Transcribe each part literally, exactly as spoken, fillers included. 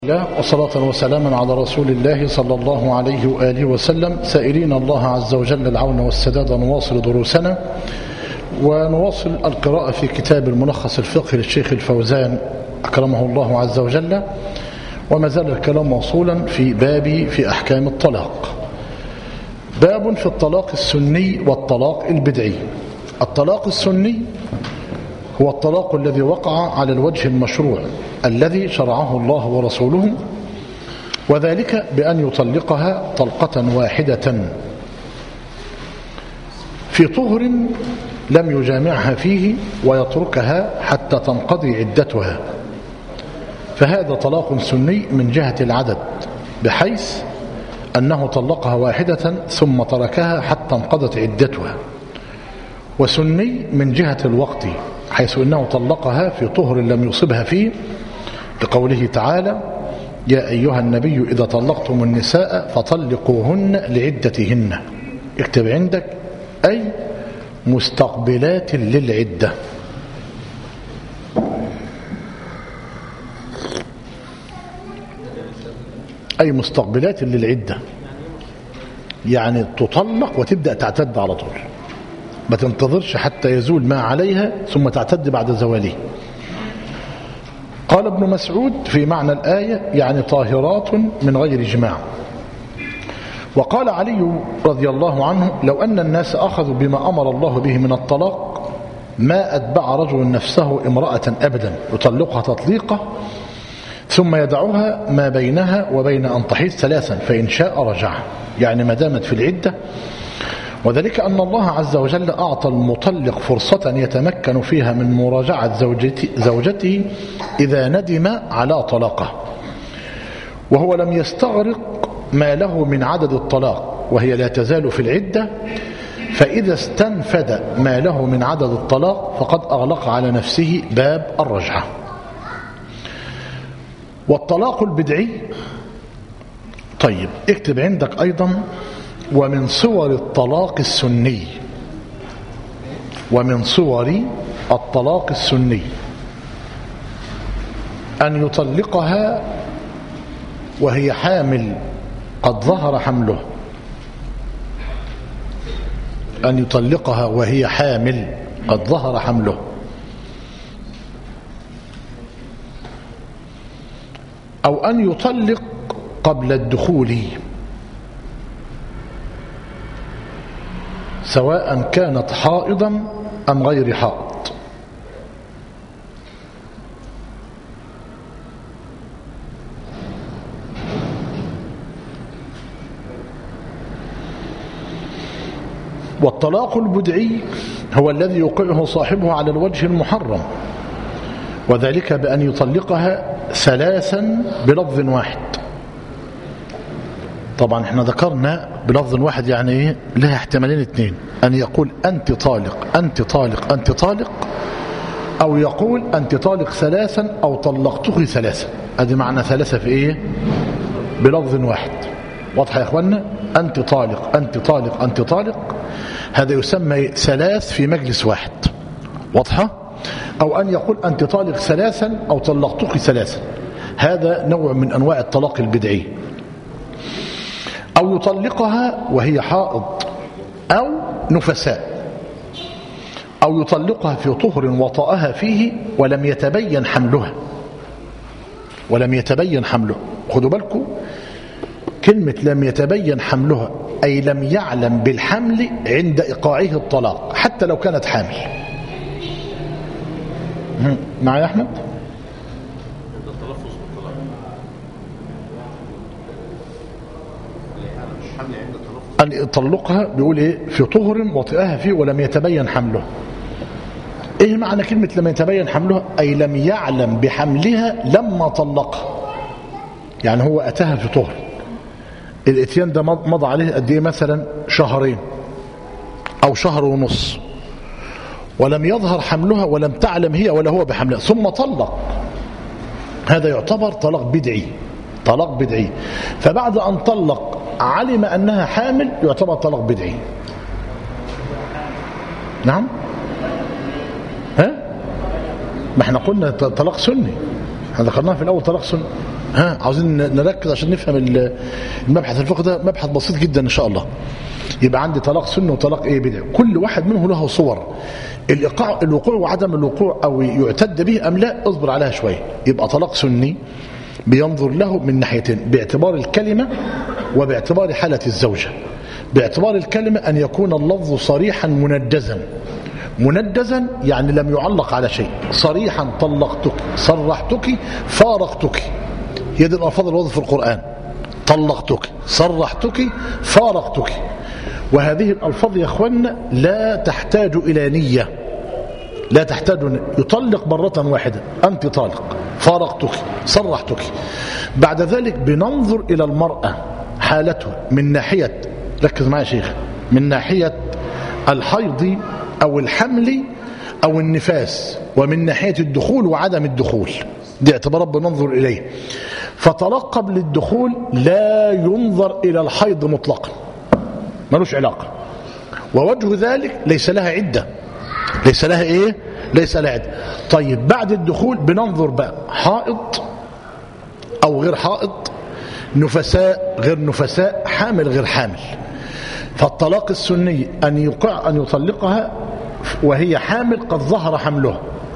الله وصلاة وسلاما على رسول الله صلى الله عليه وآله وسلم، سائلين الله عز وجل العون والسداد. نواصل دروسنا ونواصل القراءة في كتاب الملخص الفقهي للشيخ الفوزان أكرمه الله عز وجل، وما زال الكلام موصولا في باب في أحكام الطلاق. باب في الطلاق السني والطلاق البدعي. الطلاق السني هو الطلاق الذي وقع على الوجه المشروع الذي شرعه الله ورسوله، وذلك بأن يطلقها طلقة واحدة في طهر لم يجامعها فيه ويتركها حتى تنقضي عدتها، فهذا طلاق سني من جهة العدد، بحيث أنه طلقها واحدة ثم تركها حتى انقضت عدتها. وسني من جهة الوقت، حيث أنه طلقها في طهر لم يصبها فيه، لقوله تعالى: يا أيها النبي إذا طلقتم النساء فطلقوهن لعدتهن. اكتب عندك: أي مستقبلات للعدة. أي مستقبلات للعدة، يعني تطلق وتبدأ تعتد على طول، ما تنتظرش حتى يزول ما عليها ثم تعتد بعد زواله. قال ابن مسعود في معنى الآية: يعني طاهرات من غير جماع. وقال علي رضي الله عنه: لو أن الناس أخذوا بما أمر الله به من الطلاق ما أتبع رجل نفسه امرأة أبدا يطلقها تطليقة ثم يدعوها ما بينها وبين أن تحيض ثلاثا فإن شاء رجعها، يعني ما دامت في العدة. وذلك أن الله عز وجل أعطى المطلق فرصة يتمكن فيها من مراجعة زوجته, زوجته إذا ندم على طلاقه، وهو لم يستغرق ما له من عدد الطلاق وهي لا تزال في العدة، فإذا استنفد ما له من عدد الطلاق فقد أغلق على نفسه باب الرجعة. والطلاق البدعي، طيب اكتب عندك أيضا: ومن صور الطلاق السني، ومن صور الطلاق السني أن يطلقها وهي حامل قد ظهر حمله، أن يطلقها وهي حامل قد ظهر حمله، أو أن يطلق قبل الدخول، سواء كانت حائضا أم غير حائض. والطلاق البدعي هو الذي يوقعه صاحبه على الوجه المحرم، وذلك بأن يطلقها ثلاثا بلفظ واحد. طبعا احنا ذكرنا بلفظ واحد يعني ايه؟ لها احتمالين اثنين: ان يقول انت طالق انت طالق انت طالق، او يقول انت طالق ثلاثا او طلقته ثلاثا. ادي معنى ثلاثة في ايه؟ بلفظ واحد. واضحة يا اخوانا؟ انت طالق انت طالق انت طالق، هذا يسمى ثلاث في مجلس واحد. واضحة؟ او ان يقول انت طالق ثلاثا او طلقته ثلاثا، هذا نوع من انواع الطلاق البدعي. أو يطلقها وهي حائض أو نفساء، أو يطلقها في طهر وطأها فيه ولم يتبين حملها، ولم يتبين حملها. خدوا بالكم، كلمة لم يتبين حملها أي لم يعلم بالحمل عند إيقاعه الطلاق، حتى لو كانت حامل. معايا أحمد؟ أن يطلقها بيقول إيه؟ في طهر وطئها فيه ولم يتبين حمله. إيه معنى كلمة لم يتبين حملها؟ أي لم يعلم بحملها لما طلقها، يعني هو أتاها في طهر، الاتيان ده مضى عليه قد إيه؟ مثلا شهرين أو شهر ونص، ولم يظهر حملها ولم تعلم هي ولا هو بحملها، ثم طلق. هذا يعتبر طلاق بدعي، طلاق بدعي. فبعد أن طلق علم أنها حامل يعتبر طلاق بدعي. نعم؟ ها؟ ما احنا قلنا طلاق سني، احنا ذكرناها في الأول طلاق سنة. ها عاوزين نركز عشان نفهم المبحث الفقه ده، مبحث بسيط جدا إن شاء الله. يبقى عندي طلاق سنة وطلاق ايه بدعي، كل واحد منه له صور. الإيقاع الوقوع وعدم الوقوع أو يعتد به أم لا اصبر عليها شوية. يبقى طلاق سني بينظر له من ناحيتين، باعتبار الكلمة وباعتبار حالة الزوجة. باعتبار الكلمة أن يكون اللفظ صريحا مندزا. مندزا يعني لم يعلق على شيء. صريحا طلقتك، صرحتك، فارقتك، هي دي الألفاظ الواضحة في القرآن. طلقتك، صرحتك، فارقتك. وهذه الألفاظ يا أخوانا لا تحتاج إلى نية، لا تحتاج. يطلق مرة واحدة، أنت طالق، فارقتك، صرحتك. بعد ذلك بننظر إلى المرأة حالته من ناحية، ركز معي يا شيخ، من ناحية الحيض أو الحمل أو النفاس، ومن ناحية الدخول وعدم الدخول. دي اعتبارات بننظر إليه. فطلاق قبل الدخول لا ينظر إلى الحيض مطلقا، ملوش علاقة، ووجه ذلك ليس لها عدة، ليس لها إيه؟ ليس لها عدة. طيب بعد الدخول بننظر بقى حائض أو غير حائض، نفساء غير نفساء، حامل غير حامل. فالطلاق السني أن يقع أن يطلقها وهي حامل قد ظهر حمله،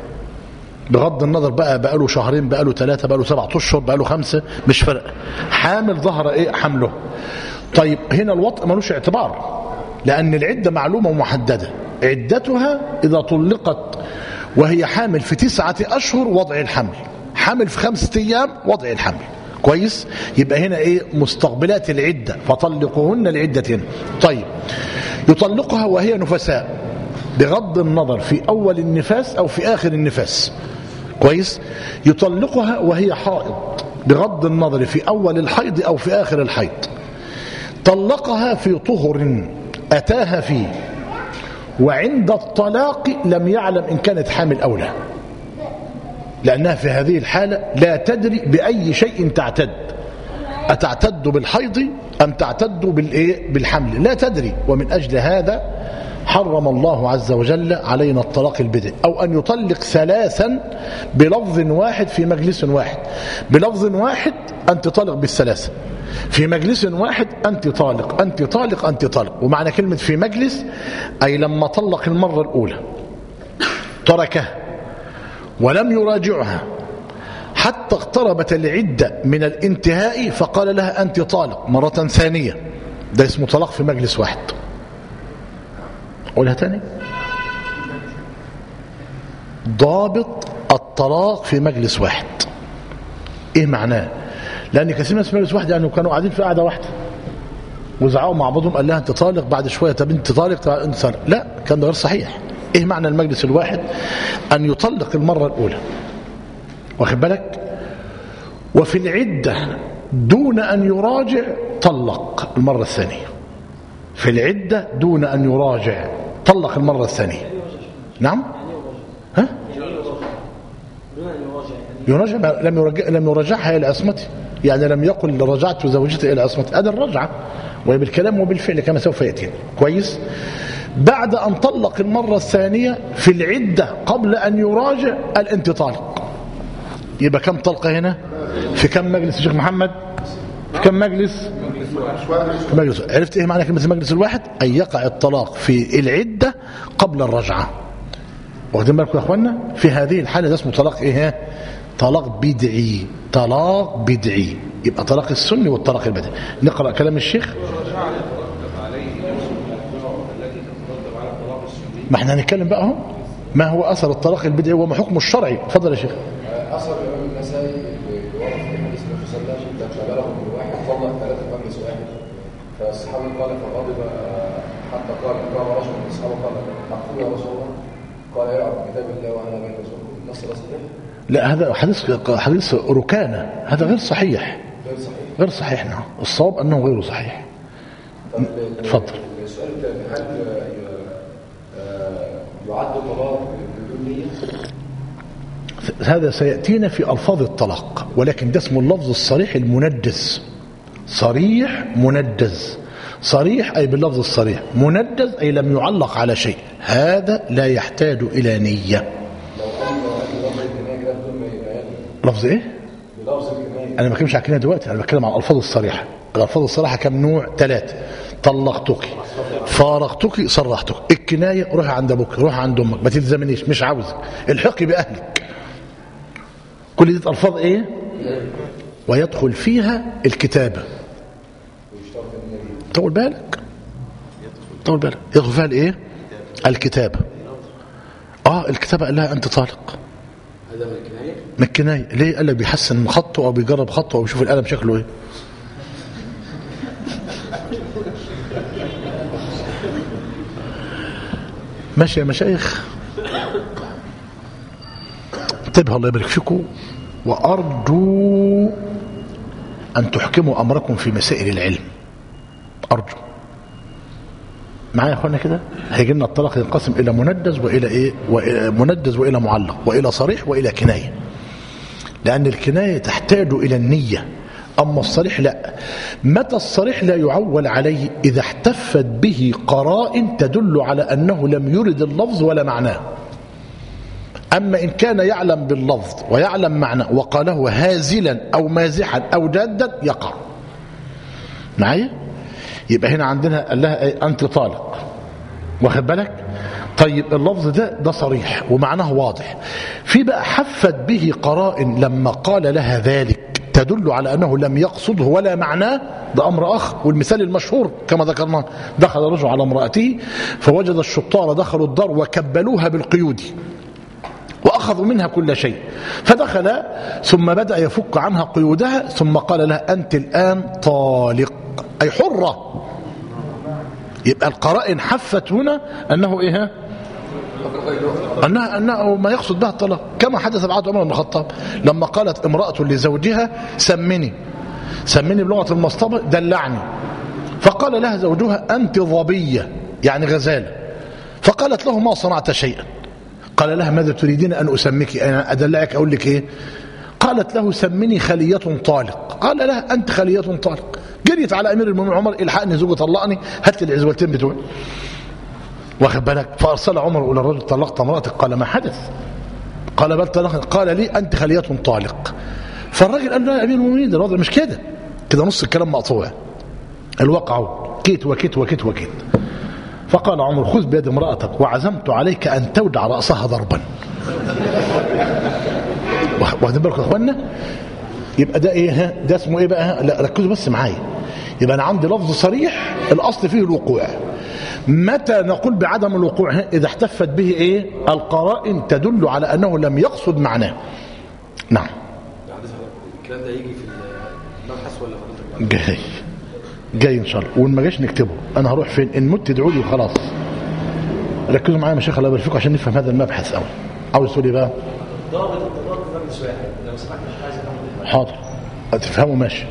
بغض النظر بقى بقى له شهرين، بقى له ثلاثة، بقى له سبعة أشهر، بقى له خمسة، مش فرق، حامل ظهر إيه حمله. طيب هنا الوطء ملوش اعتبار، لأن العدة معلومة ومحددة. عدتها إذا طلقت وهي حامل في تسعة أشهر وضع الحمل، حامل في خمسة أيام وضع الحمل. كويس؟ يبقى هنا إيه؟ مستقبلات العدة، فطلقوهن لعدتهن. طيب يطلقها وهي نفساء بغض النظر في أول النفاس أو في آخر النفاس. كويس؟ يطلقها وهي حائض بغض النظر في أول الحيض أو في آخر الحيض. طلقها في طهر أتاها فيه، وعند الطلاق لم يعلم إن كانت حامل أو لا، لأنها في هذه الحالة لا تدري بأي شيء تعتد، أتعتد بالحيض أم تعتد بالإيه؟ بالحمل، لا تدري. ومن أجل هذا حرم الله عز وجل علينا الطلاق البدعي، أو أن يطلق ثلاثا بلفظ واحد في مجلس واحد. بلفظ واحد أنت طالق بالثلاثة، في مجلس واحد أنت طالق، أنت طالق، أنت طالق. ومعنى كلمة في مجلس أي لما طلق المرة الأولى تركها ولم يراجعها حتى اقتربت العدة من الانتهاء فقال لها أنت طالق مرة ثانية، ده اسمه طلاق في مجلس واحد. أقولها تاني، ضابط الطلاق في مجلس واحد إيه معناه؟ لأن كثير من الناس في مجلس واحد يعني كانوا قاعدين في قاعدة واحدة وزعقوا مع بعضهم، قال لها أنت طالق، بعد شوية طب أنت طالق، طب أنت طالق. لا، كان ده غير صحيح. إيه معنى المجلس الواحد؟ أن يطلق المرة الأولى، واخد بالك، وفي العدة دون أن يراجع طلق المرة الثانية. في العدة دون أن يراجع طلق المرة الثانية. نعم؟ ها؟ يراجع لم يرجع لم يرجعها إلى عصمته، يعني لم يقل رجعت زوجتي إلى عصمته، هذا الرجعة، وبالكلام وبالفعل كما سوف يأتي. كويس؟ بعد أن طلق المرة الثانية في العدة قبل أن يراجع قال أنت طالق. يبقى كم طلقة هنا؟ في كم مجلس يا شيخ محمد؟ في كم مجلس؟ في مجلس. عرفت إيه معنى كلمة المجلس الواحد؟ أن يقع الطلاق في العدة قبل الرجعة. واخدين بالكم يا أخوانا؟ في هذه الحالة ده اسمه طلاق إيه؟ طلاق بدعي. طلاق بدعي. يبقى طلاق السني والطلاق البدعي. نقرأ كلام الشيخ. ما احنا هنتكلم بقى اهو ما هو أثر الطلاق البدعي وما حكمه الشرعي. اتفضل يا شيخ. أثر الإمام النسائي بوقف الحديث النبي صلى الله عليه وسلم شغله بواحد طلق ثلاثة في مجلس واحد، فالصحابي قال فغضب حتى قال قام رجل من الصحابة قال أقول يا رسول الله، قال يلعب بكتاب الله وأنا بين رسول الله. النص ده صحيح؟ لا، هذا حديث حديث ركانة، هذا غير صحيح. غير صحيح. غير صحيح نعم. الصواب أنه غير صحيح. اتفضل. السؤال الثاني، هل يعد طلاق بدون نية؟ هذا سيأتينا في ألفاظ الطلاق، ولكن ده اسمه اللفظ الصريح المندز. صريح مندز. صريح أي باللفظ الصريح، مندز أي لم يعلق على شيء. هذا لا يحتاج إلى نية. لو أن لفظ النية كده بدون ما يبقى لفظ إيه؟ انا ما بتكلمش على الكنايه دلوقتي، انا بتكلم عن الالفاظ الصريحه. الالفاظ الصريحه كم نوع؟ ثلاثه. طلقتك، فارقتك، صرحتك. الكنايه روح عند ابوك، روح عند امك، ما تلزمنيش، مش عاوزك، الحقي باهلك. كل دي الفاظ ايه؟ ويدخل فيها الكتابه. طول بالك طول بالك يدخل فيها الايه؟ الكتابه. اه الكتابه قال لها انت طالق. هذا من الكنايه؟ من الكنايه. ليه؟ قال لك بيحسن خطه او بيجرب خطه او بيشوف القلم شكله ايه. ماشي يا مشايخ، انتبهوا الله يبارك فيكم. وارجو ان تحكموا امركم في مسائل العلم. ارجو معايا يا اخوانا كده. هيجي لنا الطلاق ينقسم الى مندز والى ايه؟ وإلى مندز والى معلق والى صريح والى كنايه. لان الكنايه تحتاج الى النيه، اما الصريح لا. متى الصريح لا يعول عليه؟ اذا احتفت به قرائن تدل على انه لم يرد اللفظ ولا معناه. اما ان كان يعلم باللفظ ويعلم معناه وقاله هازلا او مازحا او جادا يقع. معايا؟ يبقى هنا عندنا قال لها ايه؟ انت طالق. واخد بالك؟ طيب اللفظ ده ده صريح ومعناه واضح. في بقى حفت به قرائن لما قال لها ذلك تدل على انه لم يقصده ولا معناه، ده امر اخر. والمثال المشهور كما ذكرنا، دخل رجل على امراته فوجد الشطار دخلوا الدار وكبلوها بالقيود واخذوا منها كل شيء، فدخل ثم بدا يفك عنها قيودها ثم قال لها انت الان طالق، اي حره. يبقى القرائن حفت هنا انه ايه؟ أنها أنه ما يقصد بها الطلاق، كما حدث بعد عمر بن الخطاب لما قالت امرأة لزوجها سمني سمني بلغة المصطبة دلعني، فقال لها زوجها أنت ظبية يعني غزالة، فقالت له ما صنعت شيئا. قال لها ماذا تريدين أن أسميك؟ أنا أدلعك أقول لك إيه؟ قالت له سمني خلية طالق. قال لها أنت خلية طالق. جريت على أمير المؤمنين عمر الحقني زوجي طلقني، هات لي العزوتين بتوعي. واخد بالك؟ فارسل عمر الى الرجل طلقت امراتك؟ قال ما حدث. قال بل طلقت. قال لي انت خلية طالق. فالراجل قال له يا امير المؤمنين ده الوضع مش كده، كده نص الكلام مقطوع، الواقع كيت وكيت وكيت وكيت. فقال عمر خذ بيد امرأتك وعزمت عليك ان تودع رأسها ضربا. واخدين بالكم يا اخوانا؟ يبقى ده ايه؟ ده اسمه ايه بقى؟ لا ركزوا بس معايا. يبقى انا عندي لفظ صريح الاصل فيه الوقوع. متى نقول بعدم الوقوع؟ اذا احتفت به ايه؟ القرائن تدل على انه لم يقصد معناه. نعم. الكلام ده يجي في المبحث ولا حضرتك؟ جاي جاي ان شاء الله، وان ما جاش نكتبه. انا هروح فين؟ ان مت ادعوا لي وخلاص. ركزوا معايا يا مشايخ الله يبارك فيكم عشان نفهم هذا المبحث قوي. عاوز تقول ايه بقى؟ ضابط الطلاق في مجلس واحد، لو سمحت مش عايز افهمه. حاضر هتفهموا ماشي.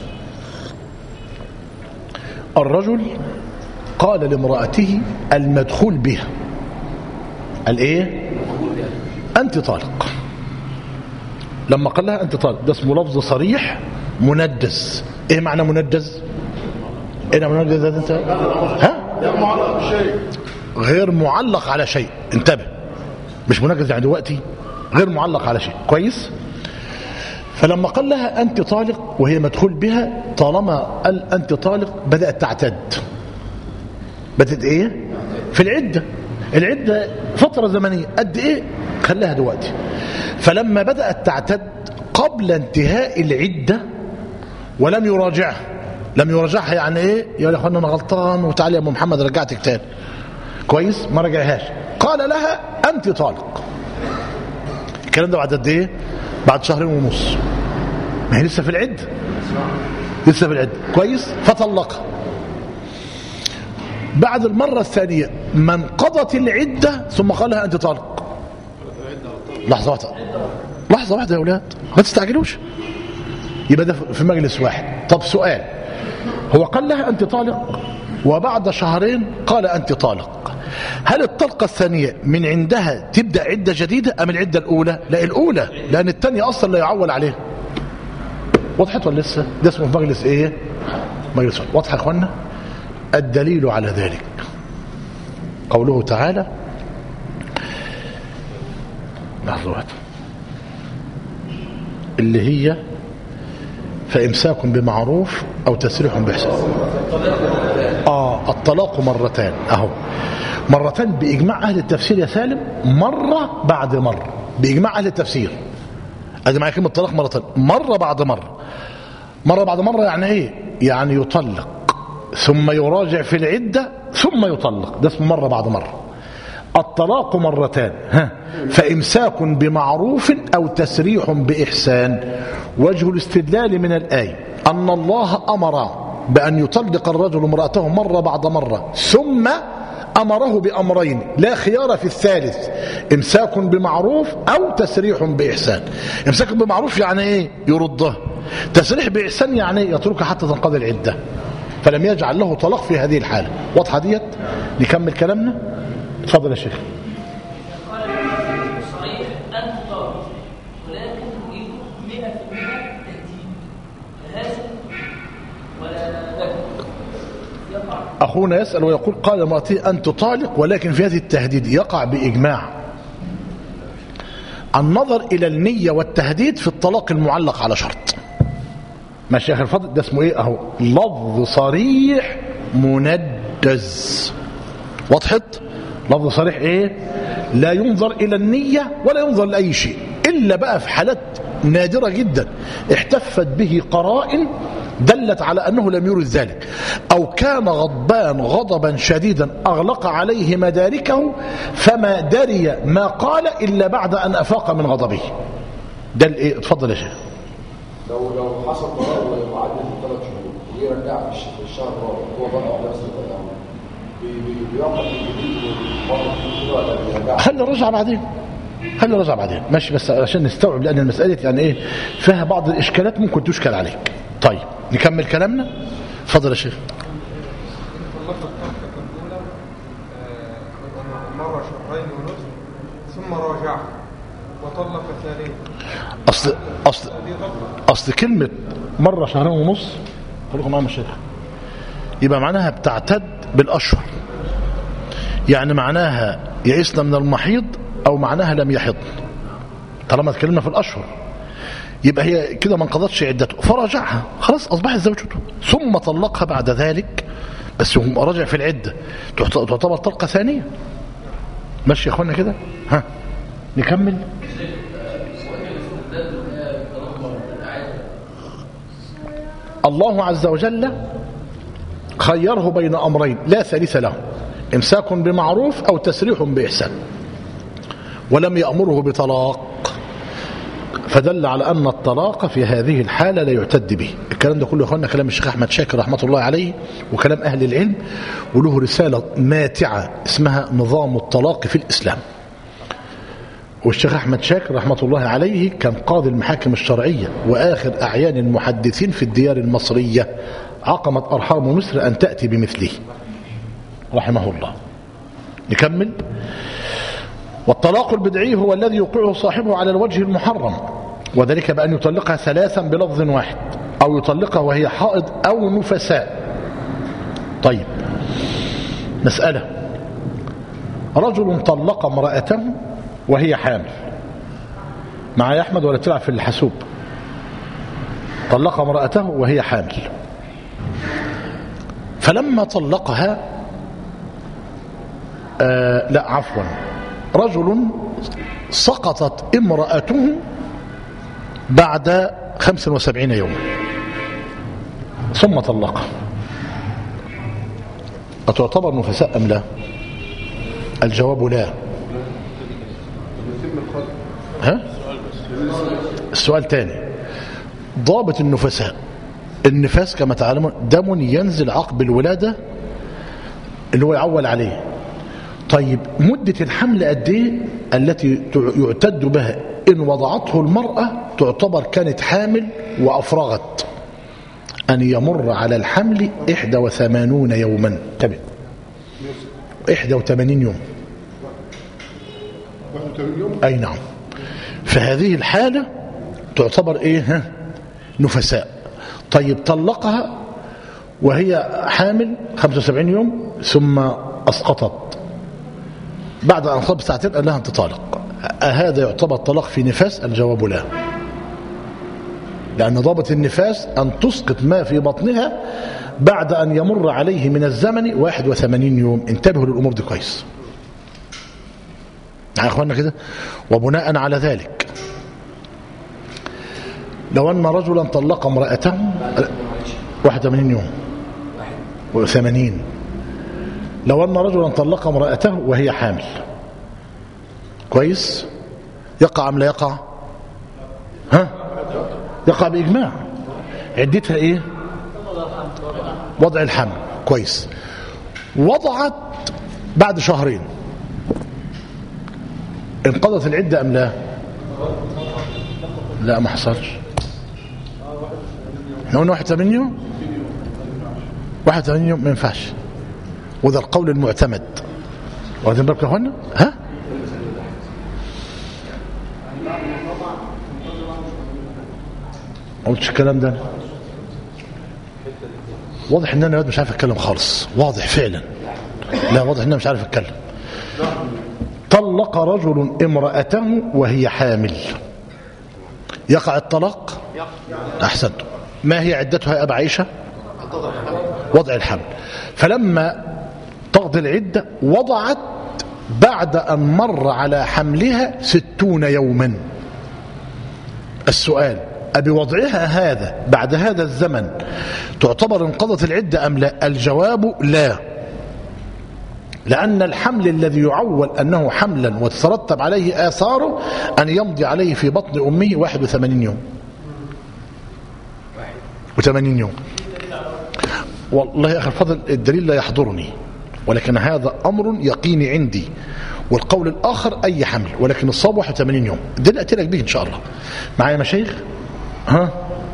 الرجل قال لامرأته المدخول بها الايه؟ انت طالق. لما قال لها انت طالق ده اسمه لفظ صريح مندز. ايه معنى مندز؟ ايه مندز ده؟ انت ها؟ غير معلق على شيء. انتبه، مش منجز يعني دلوقتي، غير معلق على شيء. كويس؟ فلما قال لها انت طالق وهي مدخول بها، طالما قال انت طالق بدأت تعتد. بدأت ايه؟ في العدة. العدة فترة زمنية قد ايه؟ خليها دلوقتي. فلما بدأت تعتد قبل انتهاء العدة ولم يراجعها، لم يراجعها يعني ايه؟ يا اخوانا انا غلطان وتعالى يا ابو محمد رجعتك تاني. كويس؟ ما رجعهاش. قال لها انت طالق. الكلام ده بعد قد ايه؟ بعد شهرين ونص. ما هي لسه في العدة، لسه في العدة. كويس؟ فطلقها. بعد المرة الثانية ما انقضت العدة ثم قال لها أنت طالق. لحظة واحدة لحظة واحدة يا أولاد، ما تستعجلوش. يبقى ده في مجلس واحد. طب سؤال، هو قال لها أنت طالق وبعد شهرين قال أنت طالق، هل الطلقة الثانية من عندها تبدأ عدة جديدة أم العدة الأولى؟ لا الأولى، لأن الثانية أصلا لا يعول عليها. وضحت ولا لسه؟ ده اسمه في مجلس إيه؟ مجلس واحد. واضح يا أخوانا؟ الدليل على ذلك قوله تعالى لحظة واحدة اللي هي فإمساك بمعروف أو تسريح بإحسان. آه الطلاق مرتان أهو، مرتان بإجماع أهل التفسير يا سالم، مرة بعد مرة بإجماع أهل التفسير. أجمع كلمة الطلاق مرتين، مرة بعد مرة. مرة بعد مرة يعني إيه؟ يعني يطلق ثم يراجع في العدة ثم يطلق، ده اسمه مرة بعد مرة. الطلاق مرتان، ها فإمساك بمعروف أو تسريح بإحسان. وجه الاستدلال من الآية أن الله أمر بأن يطلق الرجل امرأته مرة بعد مرة، ثم أمره بأمرين لا خيار في الثالث، إمساك بمعروف أو تسريح بإحسان. إمساك بمعروف يعني إيه؟ يرده. تسريح بإحسان يعني يتركه حتى تنقضي العدة، فلم يجعل له طلاق في هذه الحالة. واضحة ديت؟ نكمل كلامنا. اتفضل يا شيخ. أخونا يسأل ويقول قال امرأتي أن تطالق، ولكن في هذه التهديد يقع بإجماع النظر إلى النية والتهديد في الطلاق المعلق على شرط. ماشي يا أخي الفضل، ده اسمه إيه أهو؟ لفظ صريح مندز. وضحت؟ لفظ صريح إيه؟ لا ينظر إلى النية ولا ينظر لأي شيء، إلا بقى في حالات نادرة جدا احتفت به قرائن دلت على أنه لم يرد ذلك، أو كان غضبان غضبا شديدا أغلق عليه مداركه فما دري ما قال إلا بعد أن أفاق من غضبه. ده الإيه؟ اتفضل يا شيخ. لو لو حصل طلاق وعدت ثلاث شهور ويرجع في الشهر الرابع هو بقى على نفس الطلاق بيوقف الجديد ولا خلي الرجعة بعدين، خلي الرجعة بعدين ماشي، بس عشان نستوعب، لأن المسألة يعني إيه فيها بعض الإشكالات ممكن تشكل عليك. طيب نكمل كلامنا. اتفضل يا شيخ. مرة شهرين ونصف ثم راجع وطلق ثانيا. أصل أصل أصل كلمة مرة شهرين ونص خليكم معايا يا شيخ، يبقى معناها بتعتد بالأشهر، يعني معناها يئسنا من المحيض أو معناها لم يحض. طالما اتكلمنا في الأشهر يبقى هي كده ما انقضتش عدته، فراجعها خلاص أصبحت زوجته، ثم طلقها بعد ذلك، بس هو راجع في العدة تعتبر طلقة ثانية. ماشي يا اخوانا كده؟ ها نكمل. الله عز وجل خيره بين أمرين لا ثالث له، إمساك بمعروف أو تسريح بإحسان، ولم يأمره بطلاق، فدل على أن الطلاق في هذه الحالة لا يعتد به. الكلام ده كله يا اخوانا كلام الشيخ أحمد شاكر رحمة الله عليه وكلام أهل العلم، وله رسالة ماتعة اسمها نظام الطلاق في الإسلام. والشيخ أحمد شاكر رحمة الله عليه كان قاضي المحاكم الشرعية وآخر أعيان المحدثين في الديار المصرية، عقمت أرحام مصر أن تأتي بمثله رحمه الله. نكمل. والطلاق البدعي هو الذي يوقعه صاحبه على الوجه المحرم، وذلك بأن يطلقها ثلاثا بلفظ واحد، أو يطلقها وهي حائض أو نفساء. طيب مسألة، رجل طلق امرأته وهي حامل، معايا أحمد ولا تلعب في الحاسوب؟ طلق امرأته وهي حامل، فلما طلقها آه لا عفوا رجل سقطت امرأته بعد خمس وسبعين يوما ثم طلقها، أتعتبر نفساء أم لا؟ الجواب لا. ها؟ السؤال تاني. ضابط النفساء، النفاس كما تعلمون دم ينزل عقب الولادة اللي هو يعول عليه. طيب مدة الحمل قد ايه التي يعتد بها إن وضعته المرأة تعتبر كانت حامل وأفرغت؟ أن يمر على الحمل إحدى وثمانون يوما. تبع إحدى وثمانين يوم. أي نعم. فهذه الحالة تعتبر إيه؟ ها؟ نفساء. طيب طلقها وهي حامل خمسة وسبعين يوم ثم أسقطت، بعد أن أصاب ساعتين قال لها أنت طالق، هذا يعتبر طلاق في نفاس؟ الجواب لا. لأن ضابط النفاس أن تسقط ما في بطنها بعد أن يمر عليه من الزمن واحد وثمانين يوم. انتبهوا للأمور دي كويس يا أخوانا كده. وبناء على ذلك لو أن رجلا طلق امرأته واحد وثمانين يوم وثمانين، لو أن رجلا طلق امرأته وهي حامل كويس، يقع أم لا يقع؟ ها؟ يقع بإجماع. عدتها إيه؟ وضع الحمل كويس. وضعت بعد شهرين، انقضت العدة أم لا؟ لا ما حصلش. احنا قلنا واحد وثمانين يوم، واحد وثمانين يوم ما ينفعش، وده القول المعتمد. واخدين بالكم يا اخوانا؟ ها؟ ما قلتش الكلام ده. واضح ان انا مش عارف اتكلم خالص، واضح فعلا. لا واضح ان انا مش عارف اتكلم. طلق رجل امرأته وهي حامل، يقع الطلاق؟ احسنت. ما هي عدتها يا ابا عائشة؟ وضع الحمل. فلما تقضي العدة وضعت بعد أن مر على حملها ستون يوما. السؤال: أبوضعها هذا بعد هذا الزمن تعتبر انقضت العدة أم لا؟ الجواب لا، لأن الحمل الذي يعول أنه حملا وتترتب عليه آثاره أن يمضي عليه في بطن أمه واحد وثمانين يوم وثمانين يوم. والله يا أخي الفضل الدليل لا يحضرني، ولكن هذا أمر يقيني عندي، والقول الآخر أي حمل، ولكن الصواب واحد وثمانين يوم. ده اللي أتي لك به إن شاء الله. معايا مشايخ؟ ها؟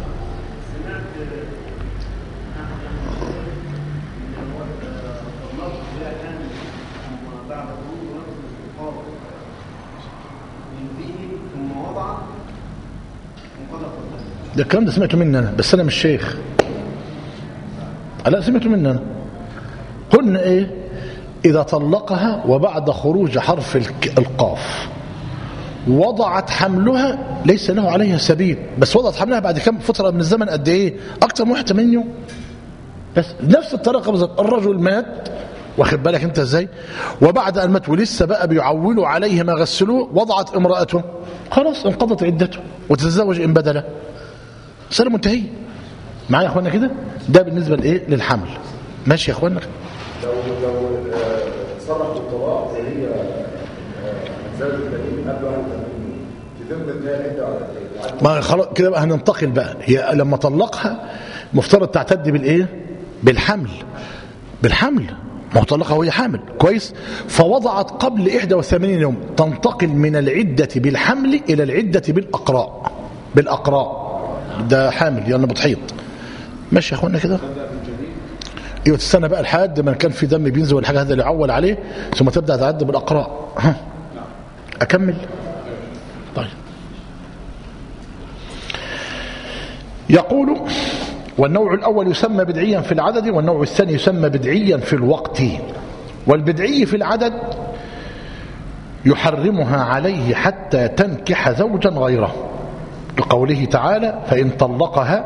ده الكلام ده سمعته مني أنا، بس أنا مش شيخ. لا سمعته مني أنا. قلنا إيه؟ إذا طلقها وبعد خروج حرف القاف وضعت حملها ليس له عليها سبيل، بس وضعت حملها بعد كم فترة من الزمن؟ قد إيه؟ أكثر من واحد وثمانين يوم. بس نفس الطريقة بالظبط. الرجل مات، واخد بالك أنت إزاي؟ وبعد أن مات ولسه بقى بيعولوا عليه ما غسلوه، وضعت امرأته، خلاص انقضت عدته وتتزوج إن بدله. سلام منتهي. معايا يا اخوانا كده؟ ده بالنسبه لايه؟ للحمل. ماشي يا اخوانا؟ لو لو صرح بالطلاق وهي زوجة البنين قبل واحد وثمانين تفضل ده العده. ما خلاص كده بقى هننتقل بقى. هي لما طلقها مفترض تعتد بالايه؟ بالحمل. بالحمل. ما هو طلقها وهي حامل كويس، فوضعت قبل واحد وثمانين يوم، تنتقل من العده بالحمل الى العده بالاقراء. بالاقراء ده حامل يعني بتحيض. ماشي يا اخوانا كده؟ ايوه تستنى بقى لحد ما كان في دم بينزل ولا حاجه، هذا اللي يعول عليه، ثم تبدا تعد بالاقراء. ها اكمل؟ طيب. يقول: والنوع الاول يسمى بدعيا في العدد، والنوع الثاني يسمى بدعيا في الوقت. والبدعي في العدد يحرمها عليه حتى تنكح زوجا غيره، لقوله تعالى: فإن طلقها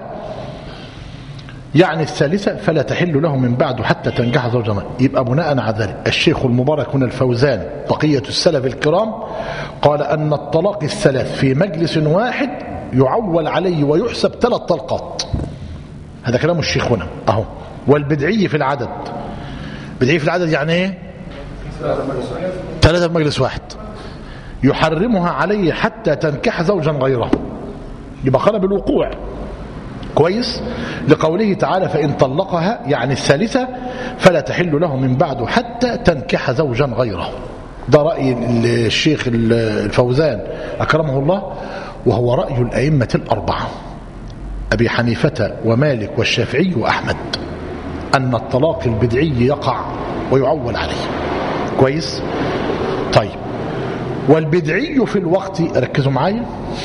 يعني الثالثة فلا تحل له من بعد حتى تنكح زوجا غيره. يبقى بناء على ذلك الشيخ المبارك هنا الفوزان بقية السلف الكرام قال أن الطلاق الثلاث في مجلس واحد يعول عليه ويحسب ثلاث طلقات. هذا كلام الشيخ هنا أهو. والبدعي في العدد، بدعي في العدد يعني ايه؟ ثلاثة في مجلس واحد يحرمها عليه حتى تنكح زوجا غيره، يبقى قال بالوقوع كويس، لقوله تعالى: فإن طلقها يعني الثالثة فلا تحل له من بعد حتى تنكح زوجا غيره. ده رأي الشيخ الفوزان أكرمه الله، وهو رأي الأئمة الأربعة أبي حنيفة ومالك والشافعي وأحمد، أن الطلاق البدعي يقع ويعول عليه كويس. طيب. والبدعي في الوقت، ركزوا معايا،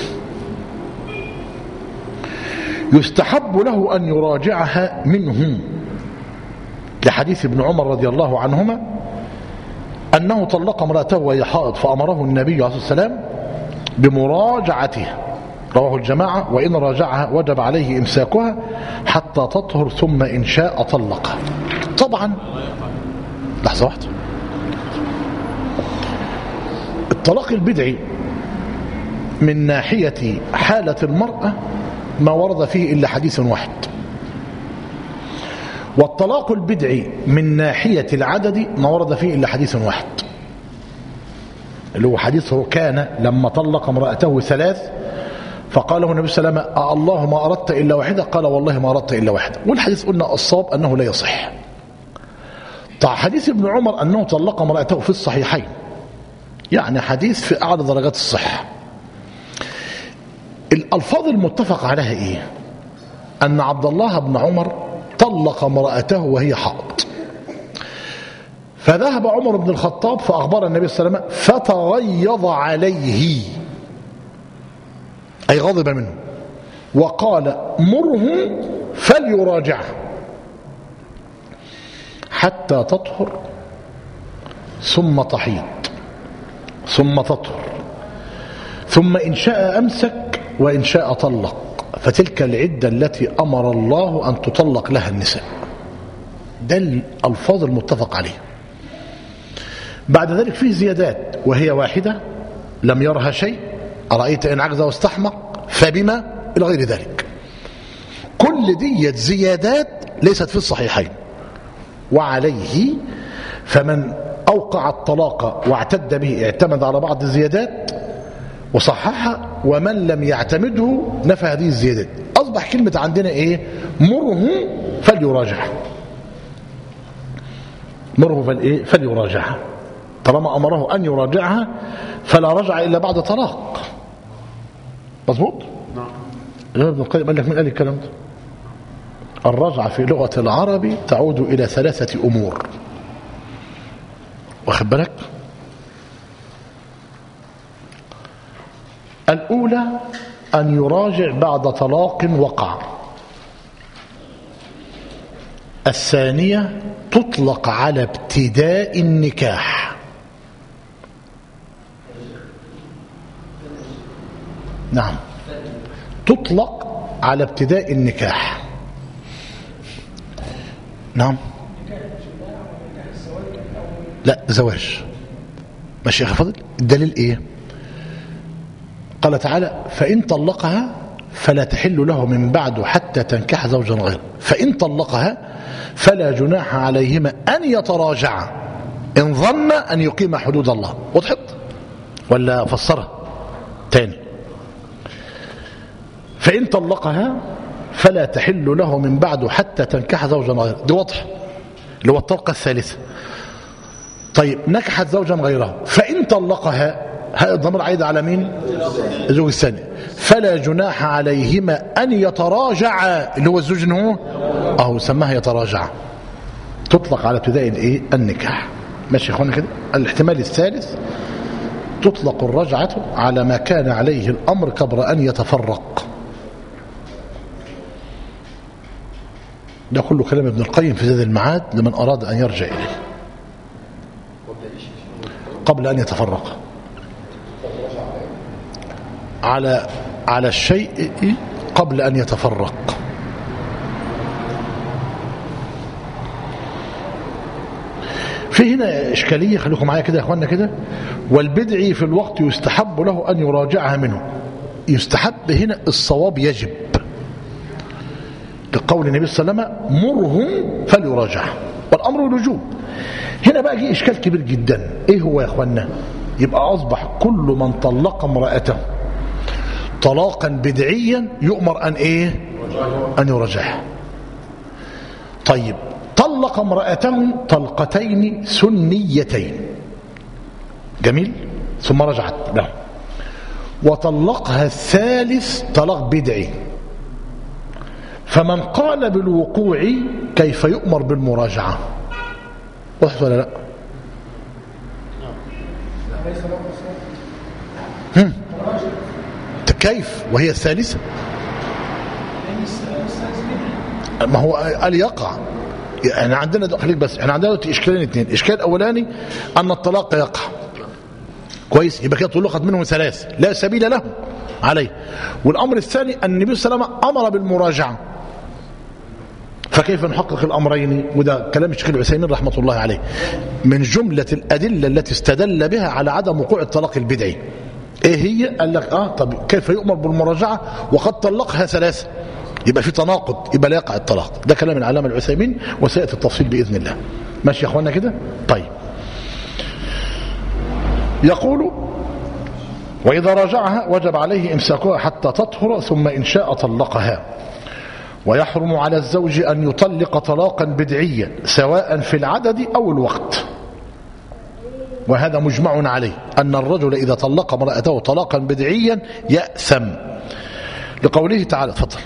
يستحب له أن يراجعها منه، لحديث ابن عمر رضي الله عنهما أنه طلق امرأته وهي حائض فأمره النبي عليه الصلاة والسلام بمراجعته. رواه الجماعة. وإن راجعها وجب عليه إمساكها حتى تطهر ثم إن شاء طلقها. طبعا لحظة واحدة، الطلاق البدعي من ناحية حالة المرأة ما ورد فيه إلا حديث واحد، والطلاق البدعي من ناحية العدد ما ورد فيه إلا حديث واحد، اللي هو حديث ركانة لما طلق امرأته ثلاث فقال له النبي صلى الله عليه وسلم الله ما أردت إلا واحدة، قال والله ما أردت إلا واحدة. والحديث قلنا الصواب أنه لا يصح. طيب حديث ابن عمر أنه طلق امرأته في الصحيحين، يعني حديث في أعلى درجات الصحة. الألفاظ المتفق عليها إيه؟ أن عبد الله بن عمر طلق امرأته وهي حائض، فذهب عمر بن الخطاب فأخبر النبي صلى الله عليه وسلم فتغيظ عليه، أي غضب منه، وقال مره فليراجعه حتى تطهر ثم تحيض ثم تطهر ثم إن شاء أمسك وإن شاء طلق، فتلك العدة التي أمر الله أن تطلق لها النساء. ده الألفاظ المتفق عليه. بعد ذلك فيه زيادات وهي واحدة لم يرها شيء، أرأيت إن عجز واستحمق فبما إلى غير ذلك. كل دي زيادات ليست في الصحيحين، وعليه فمن أوقع الطلاق واعتد به اعتمد على بعض الزيادات وصححها، ومن لم يعتمده نفى هذه الزيادات. أصبح كلمة عندنا إيه؟ مره فليراجعها، مره فالإيه؟ فليراجعها. طالما أمره أن يراجعها فلا رجع إلا بعد طلاق. مظبوط؟ نعم. ابن القيم قال لك من قال الكلام ده؟ الرجعة في لغة العرب تعود إلى ثلاثة أمور، واخد بالك؟ الأولى أن يراجع بعد طلاق وقع. الثانية تطلق على ابتداء النكاح. نعم، تطلق على ابتداء النكاح. نعم، لا زواج. ماشي يا أخي فضل. الدليل إيه؟ قال تعالى فإن طلقها فلا تحل له من بعد حتى تنكح زوجا غيره، فإن طلقها فلا جناح عليهما أن يتراجعا إن ظن أن يقيم حدود الله. وضحت ولا فسرها تاني؟ فإن طلقها فلا تحل له من بعد حتى تنكح زوجا غيره، دي واضح اللي هو الطلقة الثالثة. طيب نكحت زوجا غيره، فإن طلقها هذا الضمير عايد على مين؟ الزوج الثاني. فلا جناح عليهما أن يتراجعا، اللي هو الزوج هو أهو سماها يتراجعا، تطلق على ابتداء الايه؟ النكاح. ماشي يا اخوانا كده. الاحتمال الثالث تطلق الرجعة على ما كان عليه الأمر قبل أن يتفرق. ده كله كلام ابن القيم في زاد المعاد لمن أراد أن يرجع إليه قبل أن يتفرق، على على الشيء قبل أن يتفرق. في هنا إشكالية، خليكم معايا كده يا أخوانا كده. والبدعي في الوقت يستحب له أن يراجعها منه. يستحب هنا الصواب يجب، لقول النبي صلى الله عليه وسلم مرهم فليراجعها، والأمر الوجوب. هنا بقى جه إشكال كبير جدا. إيه هو يا أخوانا؟ يبقى أصبح كل من طلق امرأته طلاقا بدعيا يؤمر أن إيه؟ أن يراجعها. طيب طلق امرأته طلقتين سنيتين، جميل، ثم رجعت له، وطلقها الثالث طلاق بدعي، فمن قال بالوقوع كيف يؤمر بالمراجعة؟ واضح ولا لا؟ هم. كيف وهي الثالثة؟ ما هو قال يقع. يعني عندنا خليك بس، احنا عندنا اشكالين اثنين. اشكال الاولاني ان الطلاق يقع، كويس، يبقى كده طلقت منهم ثلاث لا سبيل له، عليه. والأمر الثاني أن النبي صلى الله عليه وسلم أمر بالمراجعة، فكيف نحقق الأمرين؟ وده كلام الشيخ العثيمين رحمة الله عليه من جملة الأدلة التي استدل بها على عدم وقوع الطلاق البدعي. ايه هي؟ قال لك اه طب كيف يؤمر بالمراجعة وقد طلقها ثلاثة؟ يبقى في تناقض، يبقى لا يقع الطلاق. ده كلام العلامة العثيمين وسيأتي التفصيل بإذن الله. ماشي يا اخوانا كده؟ طيب. يقول وإذا راجعها وجب عليه إمساكها حتى تطهر ثم إن شاء طلقها. ويحرم على الزوج أن يطلق طلاقا بدعيا سواء في العدد أو الوقت. وهذا مجمع عليه أن الرجل إذا طلق امرأته طلاقا بدعيا يأثم، لقوله تعالى. تفضل.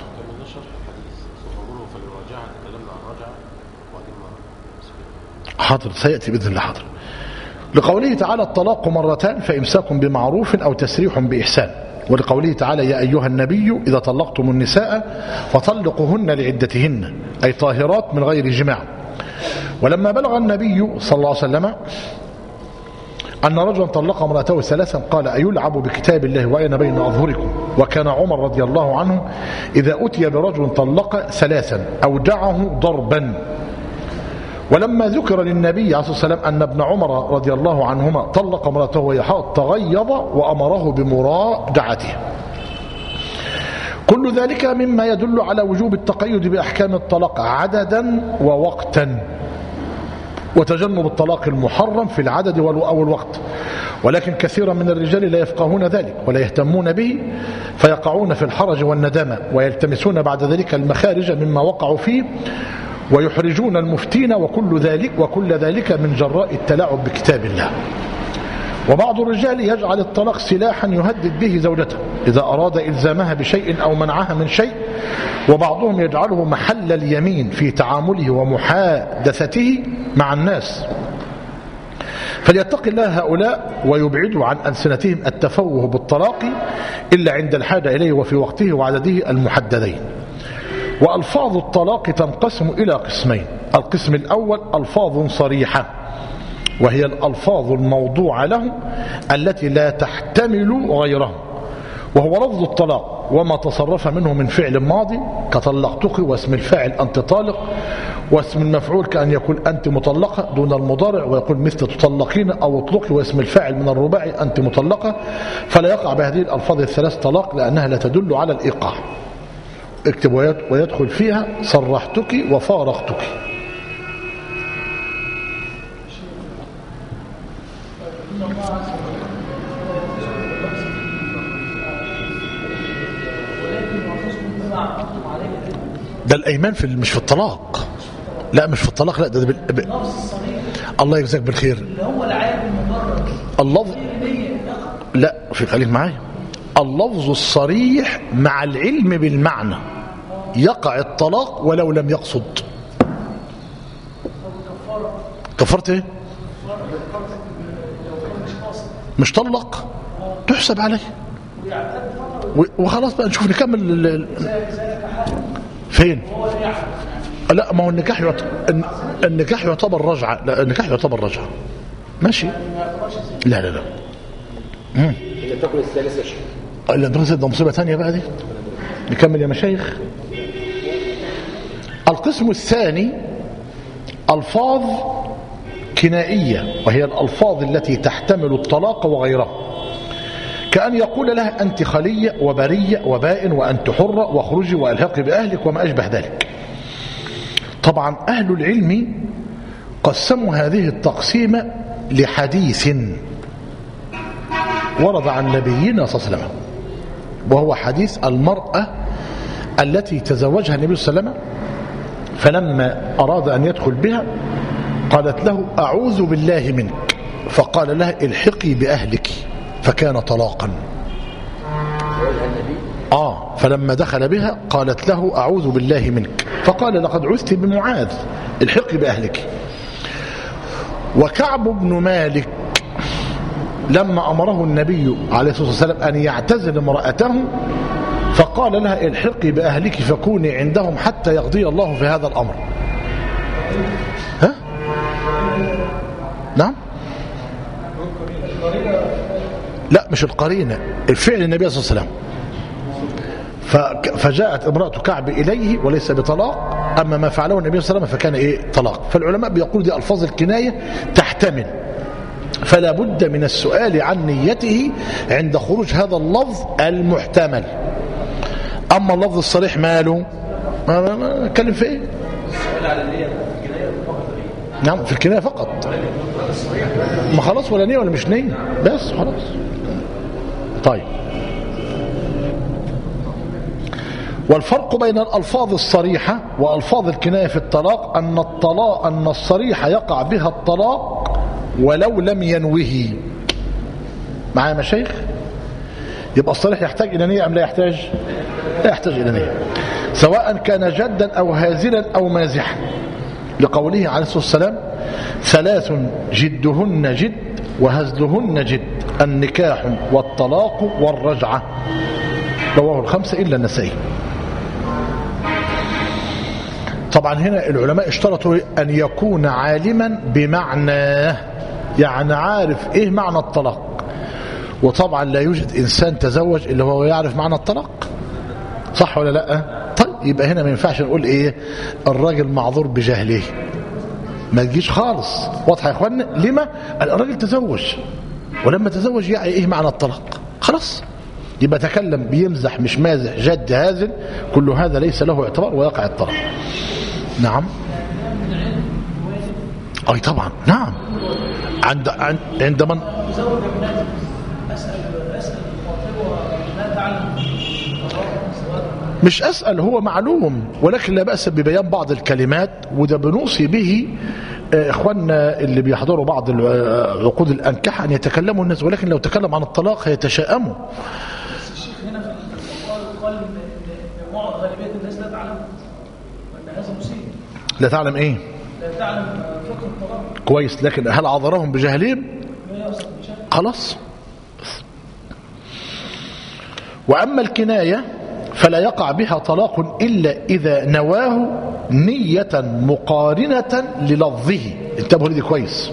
حاضر سيأتي بإذن الله. حاضر. لقوله تعالى الطلاق مرتان فإمساك بمعروف أو تسريح بإحسان. ولقوله تعالى يا أيها النبي إذا طلقتم النساء فطلقوهن لعدتهن أي طاهرات من غير جماع. ولما بلغ النبي صلى الله عليه وسلم أن رجلا طلق امرأته ثلاثا قال أيلعب بكتاب الله وأين بين أظهركم؟ وكان عمر رضي الله عنه إذا أتي برجل طلق ثلاثا أوجعه ضربا. ولما ذكر للنبي عليه الصلاة والسلام أن ابن عمر رضي الله عنهما طلق امرأته وهي حائض تغيظ وأمره بمراجعته. كل ذلك مما يدل على وجوب التقيد بأحكام الطلاق عددا ووقتا، وتجنب الطلاق المحرم في العدد أو الوقت. ولكن كثيرا من الرجال لا يفقهون ذلك ولا يهتمون به، فيقعون في الحرج والندامة ويلتمسون بعد ذلك المخارج مما وقعوا فيه ويحرجون المفتين، وكل ذلك وكل ذلك من جراء التلاعب بكتاب الله. وبعض الرجال يجعل الطلاق سلاحا يهدد به زوجته إذا أراد إلزامها بشيء أو منعها من شيء، وبعضهم يجعله محل اليمين في تعامله ومحادثته مع الناس. فليتق الله هؤلاء ويبعدوا عن ألسنتهم التفوه بالطلاق إلا عند الحاجة إليه وفي وقته وعدده المحددين. وألفاظ الطلاق تنقسم إلى قسمين. القسم الأول ألفاظ صريحة، وهي الألفاظ الموضوعة له التي لا تحتمل غيره، وهو لفظ الطلاق وما تصرف منه من فعل ماضي كطلقتك، واسم الفاعل أنت طالق، واسم المفعول كأن يقول أنت مطلقة دون المضارع ويقول مثل تطلقين أو اطلقي، واسم الفاعل من الرباعي أنت مطلقة. فلا يقع بهذه الألفاظ الثلاث طلاق لأنها لا تدل على الإيقاع. اكتب ويدخل فيها صرحتك وفارقتك. ده الأيمان في مش في الطلاق، لا مش في الطلاق، لا ده, ده ب... ب... الله يجزاك بالخير. اللي هو العيب المجرد اللفظ، لا في خليك معايا. اللفظ الصريح مع العلم بالمعنى يقع الطلاق ولو لم يقصد. كفرت ايه؟ مش طلق تحسب عليه وخلاص بقى. نشوف نكمل فين. لا ما هو النكاح يعتبر النكاح يعتبر رجعه. لا النكاح يعتبر رجعه ماشي. لا لا لا امم اللي بتاكل الثالثه شيء اللي بتاكل ده مصيبه ثانيه بقى دي. نكمل يا مشايخ. القسم الثاني الفاظ كنائيه، وهي الالفاظ التي تحتمل الطلاق وغيره، كأن يقول لها أنت خلية وبرية وبائن وأنت حرة واخرجي وألحقي بأهلك وما أشبه ذلك. طبعا أهل العلم قسموا هذه التقسيمة لحديث ورد عن نبينا صلى الله عليه وسلم، وهو حديث المرأة التي تزوجها النبي صلى الله عليه وسلم، فلما أراد أن يدخل بها قالت له أعوذ بالله منك، فقال لها الحقي بأهلك، فكان طلاقا. آه فلما دخل بها قالت له أعوذ بالله منك، فقال لقد عذت بمعاذ الحقي بأهلك. وكعب بن مالك لما أمره النبي عليه الصلاة والسلام أن يعتزل امرأته فقال لها الحقي بأهلك فكوني عندهم حتى يقضي الله في هذا الأمر. ها؟ نعم؟ لا مش القرينة، الفعل النبي صلى الله عليه وسلم. فجاءت امرأة كعب إليه وليس بطلاق، أما ما فعله النبي صلى الله عليه وسلم فكان إيه؟ طلاق. فالعلماء بيقولوا دي ألفاظ الكناية تحتمل، فلا بد من السؤال عن نيته عند خروج هذا اللفظ المحتمل. أما اللفظ الصريح ماله؟ ما ما ما نتكلم في إيه؟ السؤال على النية في الكناية فقط. نعم في الكناية فقط. ما خلاص ولا نية ولا مش نية بس خلاص. طيب، والفرق بين الألفاظ الصريحة وألفاظ الكناية في الطلاق أن الطلاق أن الصريحة يقع بها الطلاق ولو لم ينوه. معايا مشايخ؟ يبقى الصريح يحتاج إلى نية أم لا يحتاج؟ لا يحتاج إلى نية، سواء كان جدا أو هازلا أو مازحا، لقوله عليه الصلاة والسلام: ثلاث جدهن جد وهزلهن جد، النكاح والطلاق والرجعة. رواه الخمسة إلا النسائي. طبعا هنا العلماء اشترطوا أن يكون عالما بمعناه، يعني عارف إيه معنى الطلاق. وطبعا لا يوجد إنسان تزوج إلا هو يعرف معنى الطلاق، صح ولا لا؟ طيب يبقى هنا ما ينفعش نقول إيه الراجل معذور بجهله، ما تجيش خالص. واضحة يا إخواننا؟ لما؟ الراجل تزوج، ولما تزوج يعني إيه معنى الطلاق، خلاص يبقى تكلم بيمزح مش مازح جد هازل، كل هذا ليس له اعتبار ويقع الطلاق. نعم أي طبعا نعم. عند عند من مش أسأل، هو معلوم، ولكن لا بأس ببيان بعض الكلمات، وده بنوصي به إخواننا اللي بيحضروا بعض عقود الأنكحة أن يتكلموا الناس، ولكن لو تكلم عن الطلاق هيتشائموا. بس الشيخ هنا في القول قال إن غالبية الناس لا تعلم وأن هذا مصيب. لا تعلم إيه؟ لا تعلم فقه الطلاق. كويس، لكن هل عذرهم بجهلهم؟ خلاص. وأما الكناية فلا يقع بها طلاق إلا إذا نواه نية مقارنة للفظه. انتبهوا لي كويس،